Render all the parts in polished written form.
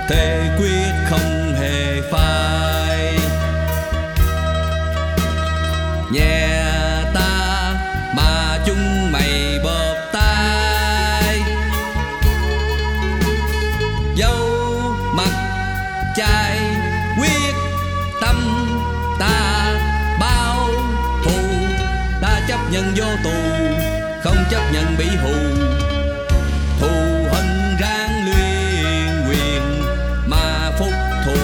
thề quyết không hề phai. Nhẹ ta mà chúng mày bóp tay, dấu mặt trai quyết tâm ta bao thù. Ta chấp nhận vô tù, không chấp nhận bị hù. Thù hận ráng luyện quyền mà phục thù.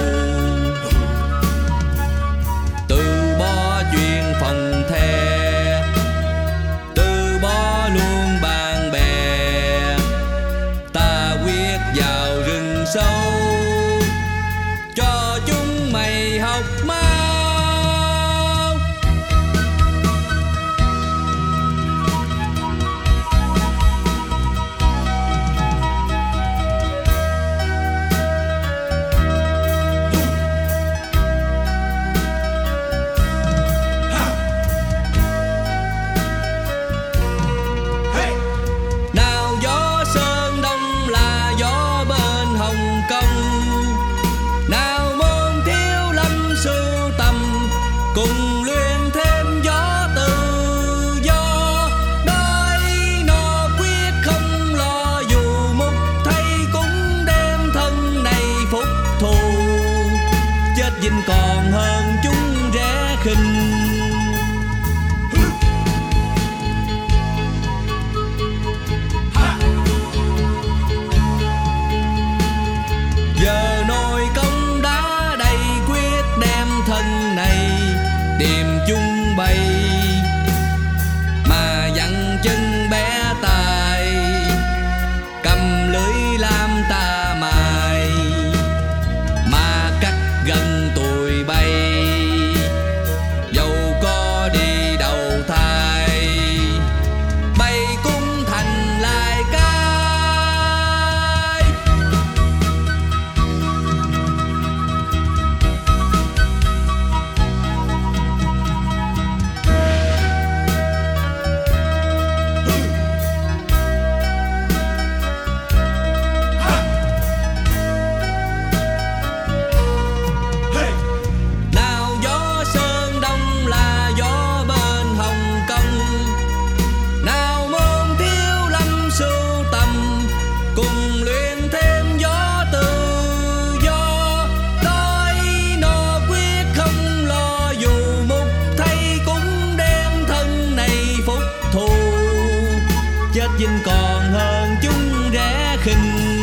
Từ bỏ chuyện phòng the, từ bỏ luôn bạn bè. Ta quyết vào rừng sâu cho chúng mày học mau. Nào gió Sơn Đông là gió bên Hồng Kông, nào môn Thiếu Lâm sưu tầm cùng luyện thêm gió tự do. Đói no quyết không lo, dù mục thầy cũng đem thân này phục thù. Chết dinh còn hơn chúng rẻ khinh. Giờ nồi công đá đầy quyết đem thân này tìm chung bày. Mà dặn chân bé tài cầm lưới làm ta mài. Mà cắt gần tuổi bay dầu có đi đầu thai. Bay cũng thành lại cái. Nào gió Sơn Đông là gió bên Hồng Kông, nào môn Thiếu Lâm sưu tầm cùng luyện thêm gió tự do. Đói no quyết không lo, dù mục thầy cũng đem thân này phục thù. Chết dinh còn hơn chúng rẻ khinh.